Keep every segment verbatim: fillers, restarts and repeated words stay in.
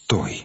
Стой.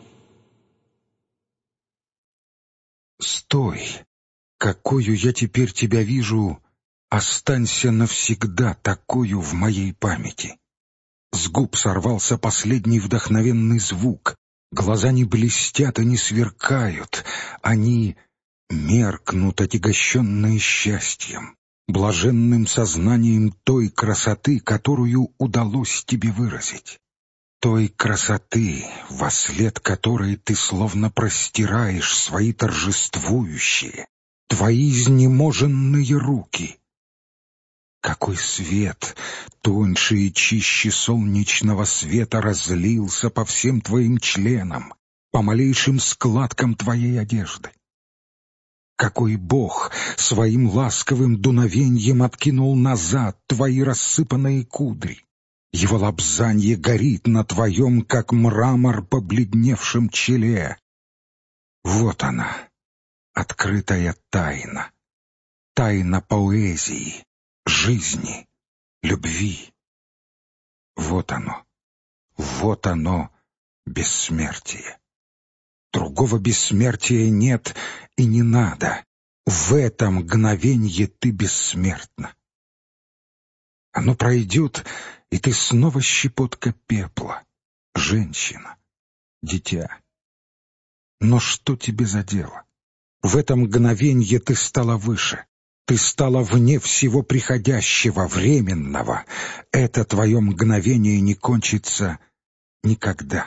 Стой. Какую я теперь тебя вижу, останься навсегда такую в моей памяти. С губ сорвался последний вдохновенный звук. Глаза не блестят и не сверкают. Они меркнут, отягощенные счастьем, блаженным сознанием той красоты, которую удалось тебе выразить. Той красоты, вослед которой ты словно простираешь свои торжествующие, твои изнеможенные руки. Какой свет, тоньше и чище солнечного света, разлился по всем твоим членам, по малейшим складкам твоей одежды. Какой Бог своим ласковым дуновеньем откинул назад твои рассыпанные кудри. Его лобзанье горит на твоем, как мрамор, побледневшем челе. Вот она, открытая тайна, тайна поэзии, жизни, любви. Вот оно, вот оно, бессмертие. Другого бессмертия нет и не надо. В этом мгновенье ты бессмертна. Оно пройдет, и ты снова щепотка пепла, женщина, дитя. Но что тебе за дело? В это мгновенье ты стала выше. Ты стала вне всего приходящего, временного. Это твое мгновение не кончится никогда.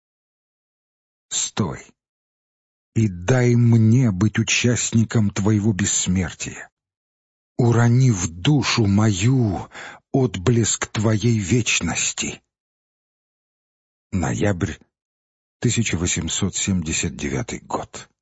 Стой и дай мне быть участником твоего бессмертия. Урони в душу мою отблеск твоей вечности. Ноябрь тысяча восемьсот семьдесят девятый год.